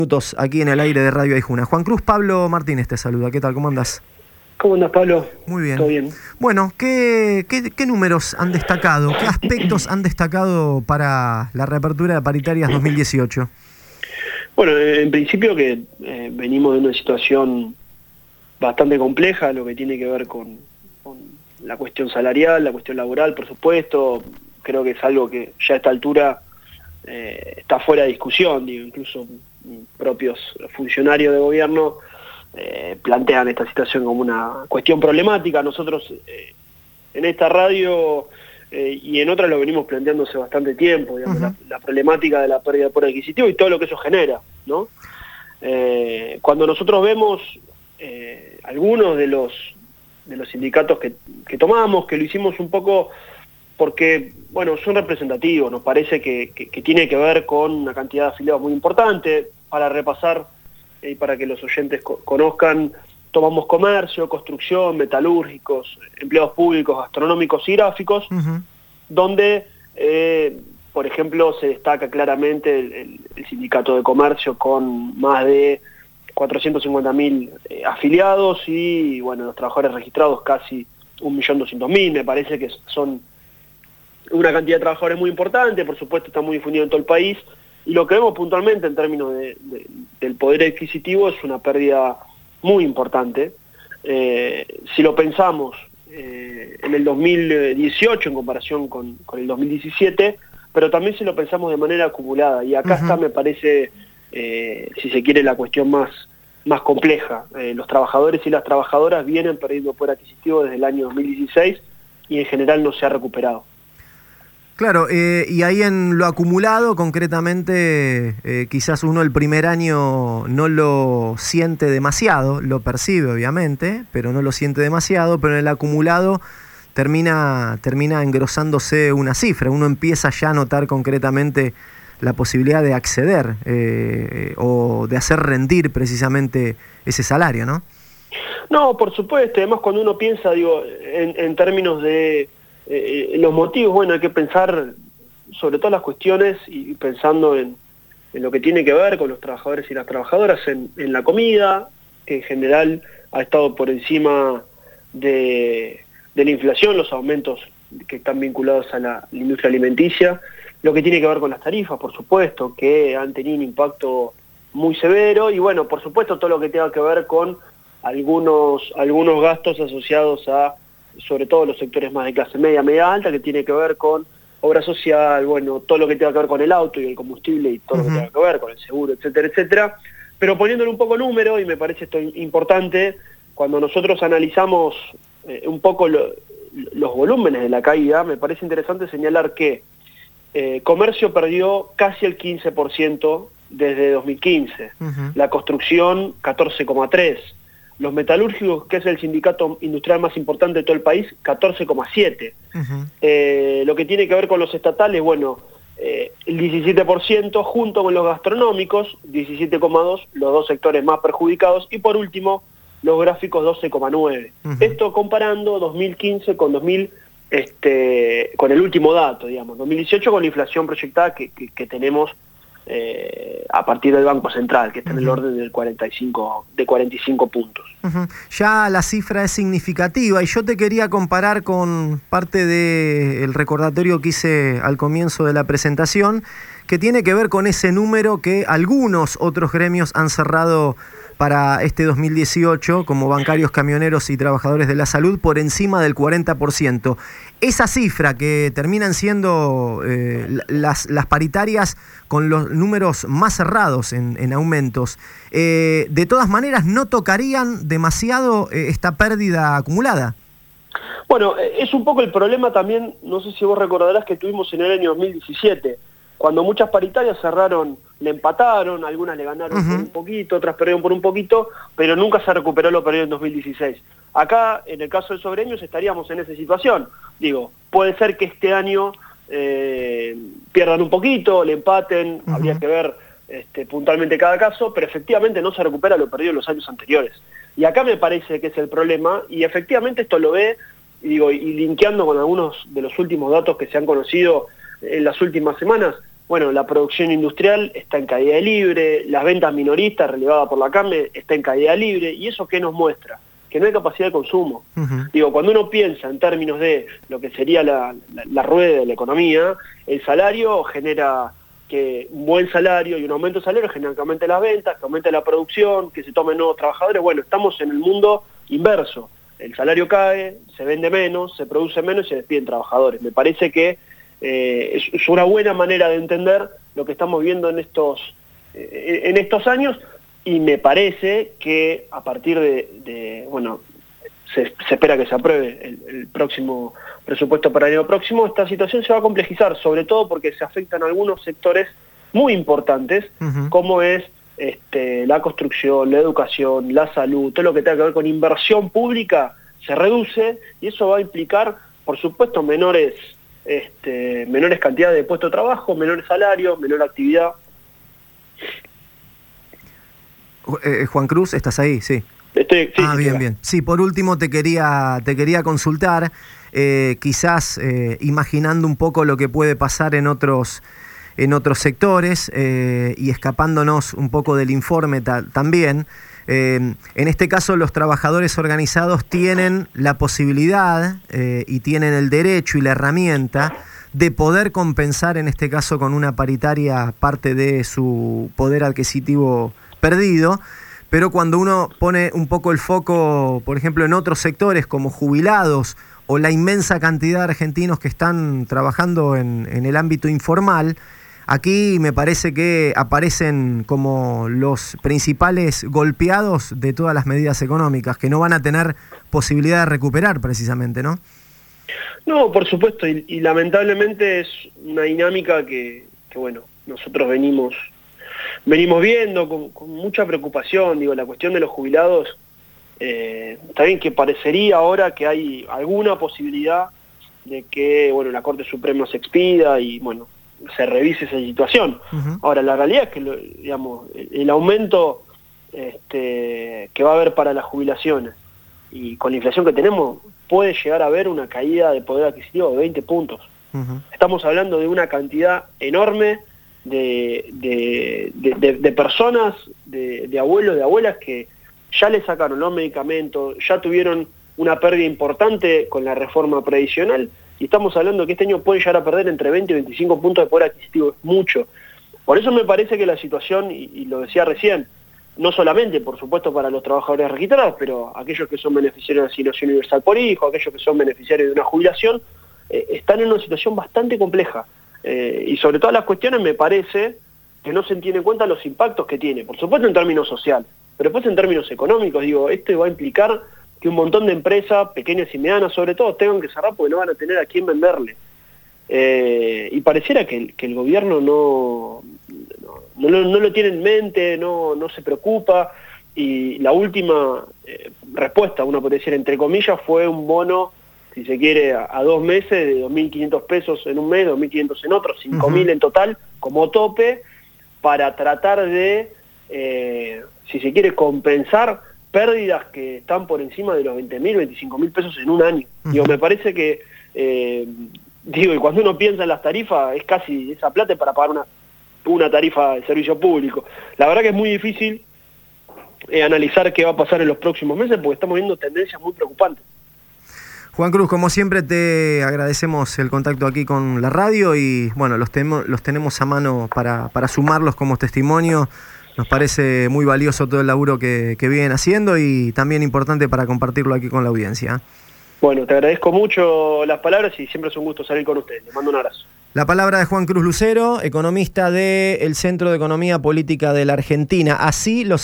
Minutos aquí en el aire de Radio Aijuna. Juan Cruz, Pablo Martínez te saluda. ¿Qué tal? ¿Cómo andás? ¿Cómo andás, Pablo? Muy bien. ¿Todo bien? Bueno, ¿qué números han destacado? ¿Qué aspectos han destacado para la reapertura de paritarias 2018? Bueno, en principio que venimos de una situación bastante compleja, lo que tiene que ver con la cuestión salarial, la cuestión laboral, por supuesto. Creo que es algo que ya a esta altura está fuera de discusión, digo, incluso propios funcionarios de gobierno plantean esta situación como una cuestión problemática. Nosotros en esta radio y en otras lo venimos planteando hace bastante tiempo, digamos, la problemática de la pérdida de poder adquisitivo y todo lo que eso genera, ¿no? Cuando nosotros vemos algunos de los sindicatos que tomamos, que lo hicimos un poco porque, bueno, son representativos, nos parece que tiene que ver con una cantidad de afiliados muy importante. Para repasar y para que los oyentes conozcan, tomamos comercio, construcción, metalúrgicos, empleados públicos, gastronómicos y gráficos, donde, por ejemplo, se destaca claramente el sindicato de comercio con más de 450.000 afiliados y, bueno, los trabajadores registrados casi 1.200.000. Me parece que son una cantidad de trabajadores muy importante, por supuesto está muy difundido en todo el país, y lo que vemos puntualmente en términos del poder adquisitivo es una pérdida muy importante. Si lo pensamos en el 2018 en comparación con el 2017, pero también si lo pensamos de manera acumulada, y acá está, me parece, si se quiere, la cuestión más compleja. Los trabajadores y las trabajadoras vienen perdiendo poder adquisitivo desde el año 2016 y en general no se ha recuperado. Claro, y ahí en lo acumulado, concretamente, quizás uno el primer año no lo siente demasiado, lo percibe obviamente, pero no lo siente demasiado, pero en el acumulado termina engrosándose una cifra. Uno empieza ya a notar concretamente la posibilidad de acceder o de hacer rendir precisamente ese salario, ¿no? No, por supuesto. Además, cuando uno piensa, digo, en términos de los motivos, bueno, hay que pensar sobre todas las cuestiones y pensando en lo que tiene que ver con los trabajadores y las trabajadoras, en la comida, que en general ha estado por encima de la inflación, los aumentos que están vinculados a la industria alimenticia, lo que tiene que ver con las tarifas, por supuesto, que han tenido un impacto muy severo, y bueno, por supuesto todo lo que tenga que ver con algunos gastos asociados a, sobre todo los sectores más de clase media alta, que tiene que ver con obra social, bueno, todo lo que tenga que ver con el auto y el combustible y todo lo que tenga que ver con el seguro, etcétera, etcétera. Pero poniéndole un poco número, y me parece esto importante, cuando nosotros analizamos un poco los volúmenes de la caída, me parece interesante señalar que comercio perdió casi el 15% desde 2015, la construcción 14,3%, los metalúrgicos, que es el sindicato industrial más importante de todo el país, 14,7%. Lo que tiene que ver con los estatales, bueno, el 17%, junto con los gastronómicos, 17,2%, los dos sectores más perjudicados, y por último, los gráficos 12,9%. Esto comparando 2015 con con el último dato, digamos, 2018 con la inflación proyectada que tenemos a partir del Banco Central, que está en el orden de 45 puntos. Ya la cifra es significativa, y yo te quería comparar con parte del recordatorio que hice al comienzo de la presentación, que tiene que ver con ese número que algunos otros gremios han cerrado para este 2018, como bancarios, camioneros y trabajadores de la salud, por encima del 40%. Esa cifra que terminan siendo las paritarias con los números más cerrados en aumentos, de todas maneras no tocarían demasiado esta pérdida acumulada. Bueno, es un poco el problema también, no sé si vos recordarás, que tuvimos en el año 2017, cuando muchas paritarias cerraron, le empataron, algunas le ganaron por un poquito, otras perdieron por un poquito, pero nunca se recuperó lo perdido en 2016. Acá, en el caso de esos gremios, estaríamos en esa situación. Digo, puede ser que este año pierdan un poquito, le empaten, habría que ver puntualmente cada caso, pero efectivamente no se recupera lo perdido en los años anteriores. Y acá me parece que es el problema, y efectivamente esto lo ve, y linkeando con algunos de los últimos datos que se han conocido en las últimas semanas, bueno, la producción industrial está en caída libre, las ventas minoristas relevadas por la carne está en caída libre, ¿y eso qué nos muestra? Que no hay capacidad de consumo. Digo, cuando uno piensa en términos de lo que sería la rueda de la economía, el salario genera que un buen salario y un aumento de salario genera que aumente las ventas, que aumente la producción, que se tomen nuevos trabajadores. Bueno, estamos en el mundo inverso. El salario cae, se vende menos, se produce menos y se despiden trabajadores. Me parece que es una buena manera de entender lo que estamos viendo en estos años, y me parece que a partir bueno, se espera que se apruebe el próximo presupuesto para el año próximo, esta situación se va a complejizar, sobre todo porque se afectan algunos sectores muy importantes, como es la construcción, la educación, la salud, todo lo que tenga que ver con inversión pública se reduce, y eso va a implicar, por supuesto, menores cantidades de puestos de trabajo, menores salarios, menor actividad. Juan Cruz, ¿estás ahí? Sí. Sí, bien, bien. Sí, por último te quería consultar, quizás imaginando un poco lo que puede pasar en otros sectores y escapándonos un poco del informe también. En este caso, los trabajadores organizados tienen la posibilidad y tienen el derecho y la herramienta de poder compensar, en este caso con una paritaria, parte de su poder adquisitivo perdido, pero cuando uno pone un poco el foco, por ejemplo, en otros sectores como jubilados o la inmensa cantidad de argentinos que están trabajando en el ámbito informal, aquí me parece que aparecen como los principales golpeados de todas las medidas económicas, que no van a tener posibilidad de recuperar precisamente, ¿no? No, por supuesto, y lamentablemente es una dinámica que bueno, nosotros venimos viendo con mucha preocupación. Digo, la cuestión de los jubilados, está bien que parecería ahora que hay alguna posibilidad de que, bueno, la Corte Suprema se expida y, bueno, se revise esa situación. Ahora, la realidad es que, digamos, el aumento que va a haber para las jubilaciones y con la inflación que tenemos, puede llegar a haber una caída de poder adquisitivo de 20 puntos. Estamos hablando de una cantidad enorme de personas, de abuelos, de abuelas que ya le sacaron los medicamentos, ya tuvieron una pérdida importante con la reforma previsional, y estamos hablando que este año pueden llegar a perder entre 20 y 25 puntos de poder adquisitivo, es mucho. Por eso me parece que la situación, y lo decía recién, no solamente, por supuesto, para los trabajadores registrados, pero aquellos que son beneficiarios de asignación universal por hijo, aquellos que son beneficiarios de una jubilación, están en una situación bastante compleja. Y sobre todas las cuestiones me parece que no se tiene en cuenta los impactos que tiene, por supuesto en términos sociales, pero después en términos económicos. Digo, esto va a implicar que un montón de empresas, pequeñas y medianas sobre todo, tengan que cerrar porque no van a tener a quién venderle. Y pareciera que el gobierno no lo tiene en mente, no se preocupa, y la última respuesta, uno podría decir entre comillas, fue un bono, si se quiere, a 2 meses de 2.500 pesos en un mes, 2.500 en otro, 5.000 en total, como tope, para tratar de, si se quiere, compensar pérdidas que están por encima de los 20.000, 25.000 pesos en un año. Digo, me parece que, y cuando uno piensa en las tarifas, es casi esa plata para pagar una tarifa de servicio público. La verdad que es muy difícil analizar qué va a pasar en los próximos meses, porque estamos viendo tendencias muy preocupantes. Juan Cruz, como siempre te agradecemos el contacto aquí con la radio y bueno, los tenemos a mano para sumarlos como testimonio. Nos parece muy valioso todo el laburo que vienen haciendo y también importante para compartirlo aquí con la audiencia. Bueno, te agradezco mucho las palabras y siempre es un gusto salir con ustedes. Les mando un abrazo. La palabra de Juan Cruz Lucero, economista del Centro de Economía Política de la Argentina. Así los